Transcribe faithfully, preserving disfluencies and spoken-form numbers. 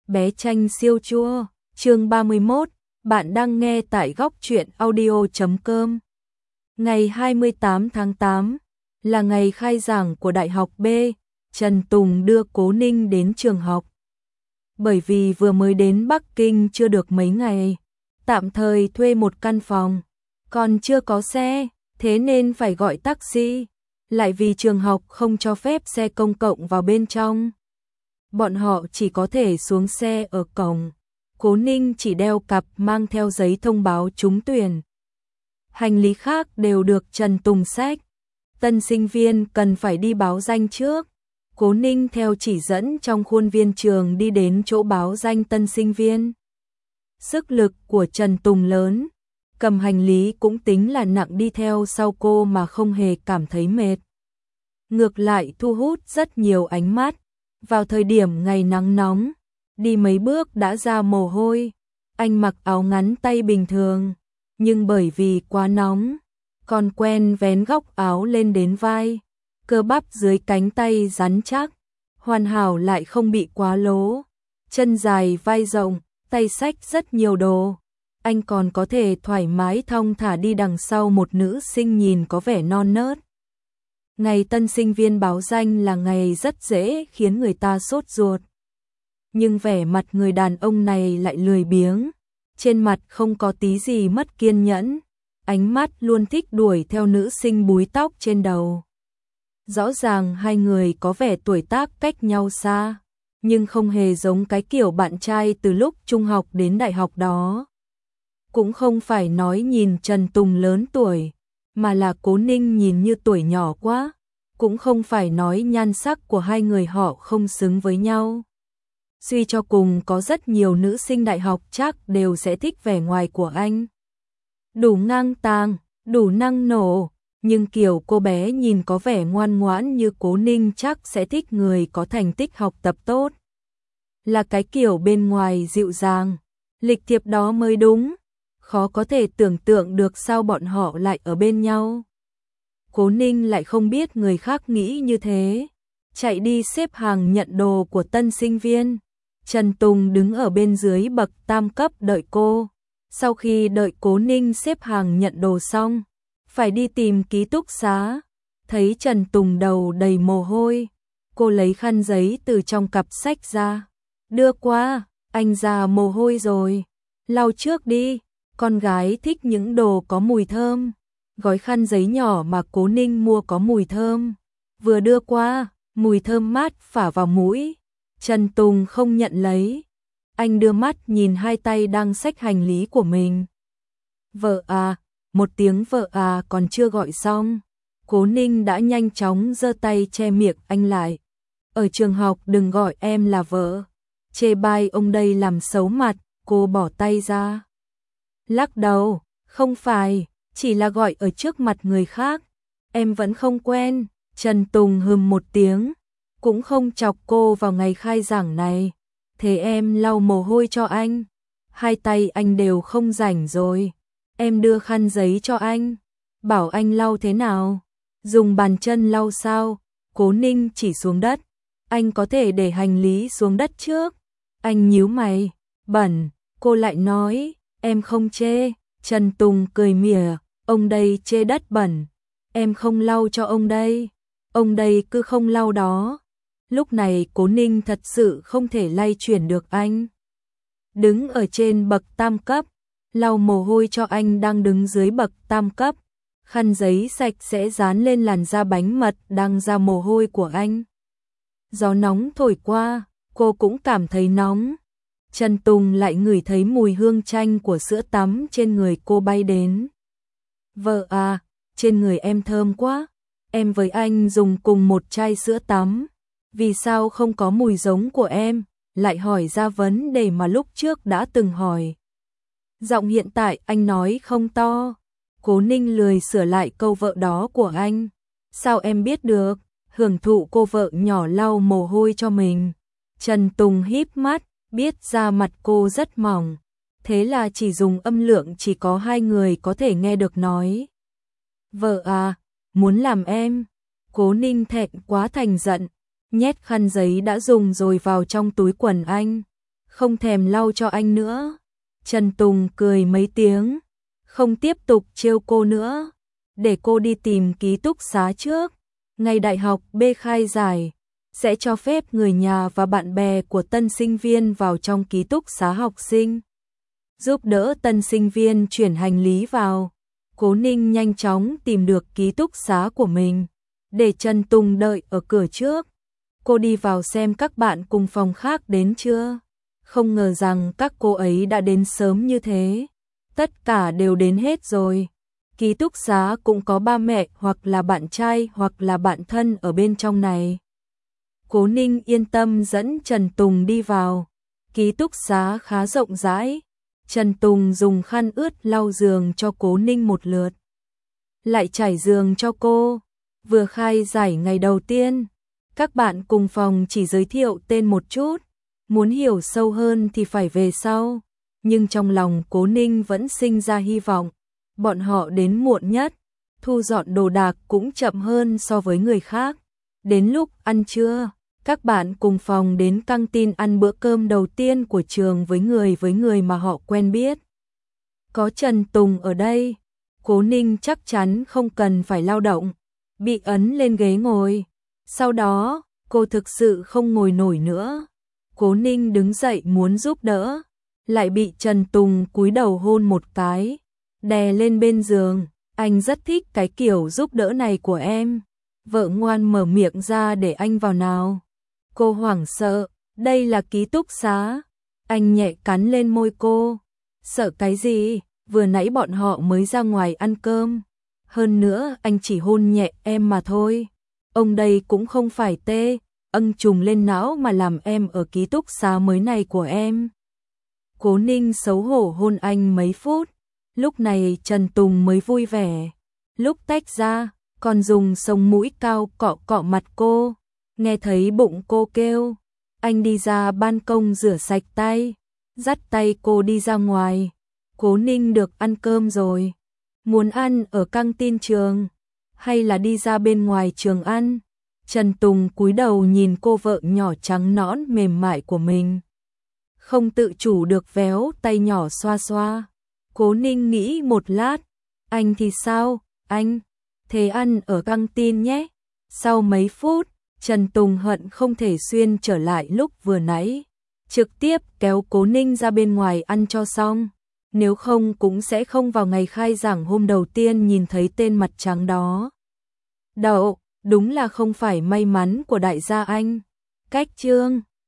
Bé Tranh siêu chua, chương ba mươi mốt, bạn đang nghe tại góc truyện audio chấm com. Ngày hai mươi tám tháng tám là ngày khai giảng của Đại học B, Trần Tùng đưa Cố Ninh đến trường học. Bởi vì vừa mới đến Bắc Kinh chưa được mấy ngày, tạm thời thuê một căn phòng, còn chưa có xe, thế nên phải gọi taxi, lại vì trường học không cho phép xe công cộng vào bên trong. Bọn họ chỉ có thể xuống xe ở cổng. Cố Ninh chỉ đeo cặp mang theo giấy thông báo trúng tuyển. Hành lý khác đều được Trần Tùng xách. Tân sinh viên cần phải đi báo danh trước. Cố Ninh theo chỉ dẫn trong khuôn viên trường đi đến chỗ báo danh tân sinh viên. Sức lực của Trần Tùng lớn, cầm hành lý cũng tính là nặng đi theo sau cô mà không hề cảm thấy mệt. Ngược lại thu hút rất nhiều ánh mắt. Vào thời điểm ngày nắng nóng, đi mấy bước đã ra mồ hôi. Anh mặc áo ngắn tay bình thường, nhưng bởi vì quá nóng, còn quen vén góc áo lên đến vai, cơ bắp dưới cánh tay rắn chắc, hoàn hảo lại không bị quá lố. Chân dài vai rộng, tay xách rất nhiều đồ. Anh còn có thể thoải mái thong thả đi đằng sau một nữ sinh nhìn có vẻ non nớt. Ngày tân sinh viên báo danh là ngày rất dễ khiến người ta sốt ruột. Nhưng vẻ mặt người đàn ông này lại lười biếng, trên mặt không có tí gì mất kiên nhẫn, ánh mắt luôn thích đuổi theo nữ sinh búi tóc trên đầu. Rõ ràng hai người có vẻ tuổi tác cách nhau xa, nhưng không hề giống cái kiểu bạn trai từ lúc trung học đến đại học đó. Cũng không phải nói nhìn Trần Tùng lớn tuổi, mà là Cố Ninh nhìn như tuổi nhỏ quá, cũng không phải nói nhan sắc của hai người họ không xứng với nhau. Suy cho cùng có rất nhiều nữ sinh đại học chắc đều sẽ thích vẻ ngoài của anh. Đủ ngang tàng, đủ năng nổ, nhưng kiểu cô bé nhìn có vẻ ngoan ngoãn như Cố Ninh chắc sẽ thích người có thành tích học tập tốt. Là cái kiểu bên ngoài dịu dàng, lịch thiệp đó mới đúng. Khó có thể tưởng tượng được sao bọn họ lại ở bên nhau. Cố Ninh lại không biết người khác nghĩ như thế. Chạy đi xếp hàng nhận đồ của tân sinh viên. Trần Tùng đứng ở bên dưới bậc tam cấp đợi cô. Sau khi đợi Cố Ninh xếp hàng nhận đồ xong, phải đi tìm ký túc xá. Thấy Trần Tùng đầu đầy mồ hôi, cô lấy khăn giấy từ trong cặp sách ra. Đưa qua, anh ra mồ hôi rồi. Lau trước đi. Con gái thích những đồ có mùi thơm. Gói khăn giấy nhỏ mà Cố Ninh mua có mùi thơm. Vừa đưa qua, mùi thơm mát phả vào mũi. Trần Tùng không nhận lấy. Anh đưa mắt nhìn hai tay đang xách hành lý của mình. Vợ à, một tiếng vợ à còn chưa gọi xong. Cố Ninh đã nhanh chóng giơ tay che miệng anh lại. Ở trường học đừng gọi em là vợ. Chê bai ông đây làm xấu mặt, cô bỏ tay ra. Lắc đầu, không phải, chỉ là gọi ở trước mặt người khác. Em vẫn không quen. Trần Tùng hừm một tiếng, cũng không chọc cô vào ngày khai giảng này. Thế em lau mồ hôi cho anh. Hai tay anh đều không rảnh rồi. Em đưa khăn giấy cho anh. Bảo anh lau thế nào? Dùng bàn chân lau sao? Cố Ninh chỉ xuống đất. Anh có thể để hành lý xuống đất trước. Anh nhíu mày, bẩn. Cô lại nói, em không chê. Trần Tùng cười mỉa, ông đây chê đất bẩn. Em không lau cho ông đây. Ông đây cứ không lau đó. Lúc này Cố Ninh thật sự không thể lay chuyển được anh. Đứng ở trên bậc tam cấp, lau mồ hôi cho anh đang đứng dưới bậc tam cấp. Khăn giấy sạch sẽ dán lên làn da bánh mật đang ra mồ hôi của anh. Gió nóng thổi qua, cô cũng cảm thấy nóng. Trần Tùng lại ngửi thấy mùi hương chanh của sữa tắm trên người cô bay đến. Vợ à, trên người em thơm quá. Em với anh dùng cùng một chai sữa tắm. Vì sao không có mùi giống của em? Lại hỏi ra vấn đề mà lúc trước đã từng hỏi. Giọng hiện tại anh nói không to. Cố Ninh lười sửa lại câu vợ đó của anh. Sao em biết được? Hưởng thụ cô vợ nhỏ lau mồ hôi cho mình. Trần Tùng híp mắt, biết da mặt cô rất mỏng. Thế là chỉ dùng âm lượng chỉ có hai người có thể nghe được nói. Vợ à, muốn làm em. Cố Ninh thẹn quá thành giận, nhét khăn giấy đã dùng rồi vào trong túi quần anh. không thèm lau cho anh nữa. Trần Tùng cười mấy tiếng, không tiếp tục trêu cô nữa, để cô đi tìm ký túc xá trước. Ngày đại học B khai giải, sẽ cho phép người nhà và bạn bè của tân sinh viên vào trong ký túc xá học sinh, giúp đỡ tân sinh viên chuyển hành lý vào. Cố Ninh nhanh chóng tìm được ký túc xá của mình, để Trần Tùng đợi ở cửa trước. Cô đi vào xem các bạn cùng phòng khác đến chưa. Không ngờ rằng các cô ấy đã đến sớm như thế. Tất cả đều đến hết rồi. Ký túc xá cũng có ba mẹ hoặc là bạn trai hoặc là bạn thân ở bên trong này. Cố Ninh yên tâm dẫn Trần Tùng đi vào. Ký túc xá khá rộng rãi. Trần Tùng dùng khăn ướt lau giường cho Cố Ninh một lượt, lại trải giường cho cô. Vừa khai giải ngày đầu tiên, các bạn cùng phòng chỉ giới thiệu tên một chút, muốn hiểu sâu hơn thì phải về sau. Nhưng trong lòng Cố Ninh vẫn sinh ra hy vọng. Bọn họ đến muộn nhất, thu dọn đồ đạc cũng chậm hơn so với người khác. Đến lúc ăn trưa, các bạn cùng phòng đến căng tin ăn bữa cơm đầu tiên của trường với người với người mà họ quen biết. Có Trần Tùng ở đây, Cố Ninh chắc chắn không cần phải lao động, bị ấn lên ghế ngồi. Sau đó, cô thực sự không ngồi nổi nữa. Cố Ninh đứng dậy muốn giúp đỡ, lại bị Trần Tùng cúi đầu hôn một cái, đè lên bên giường. Anh rất thích cái kiểu giúp đỡ này của em. Vợ ngoan mở miệng ra để anh vào nào. Cô hoảng sợ, đây là ký túc xá. Anh nhẹ cắn lên môi cô. Sợ cái gì, vừa nãy bọn họ mới ra ngoài ăn cơm. Hơn nữa anh chỉ hôn nhẹ em mà thôi. Ông đây cũng không phải tê, âng trùng lên não mà làm em ở ký túc xá mới này của em. Cố Ninh xấu hổ hôn anh mấy phút. Lúc này Trần Tùng mới vui vẻ. Lúc tách ra, còn dùng sống mũi cao cọ cọ mặt cô. Nghe thấy bụng cô kêu, anh đi ra ban công rửa sạch tay, dắt tay cô đi ra ngoài. Cố Ninh được ăn cơm rồi. Muốn ăn ở căng tin trường, hay là đi ra bên ngoài trường ăn? Trần Tùng cúi đầu nhìn cô vợ nhỏ trắng nõn mềm mại của mình, không tự chủ được véo tay nhỏ xoa xoa. Cố Ninh nghĩ một lát, anh thì sao, anh? Thế ăn ở căng tin nhé. Sau mấy phút, Trần Tùng hận không thể xuyên trở lại lúc vừa nãy, trực tiếp kéo Cố Ninh ra bên ngoài ăn cho xong. Nếu không cũng sẽ không vào ngày khai giảng hôm đầu tiên nhìn thấy tên mặt trắng đó. Đậu, đúng là không phải may mắn của đại gia anh. Cách chương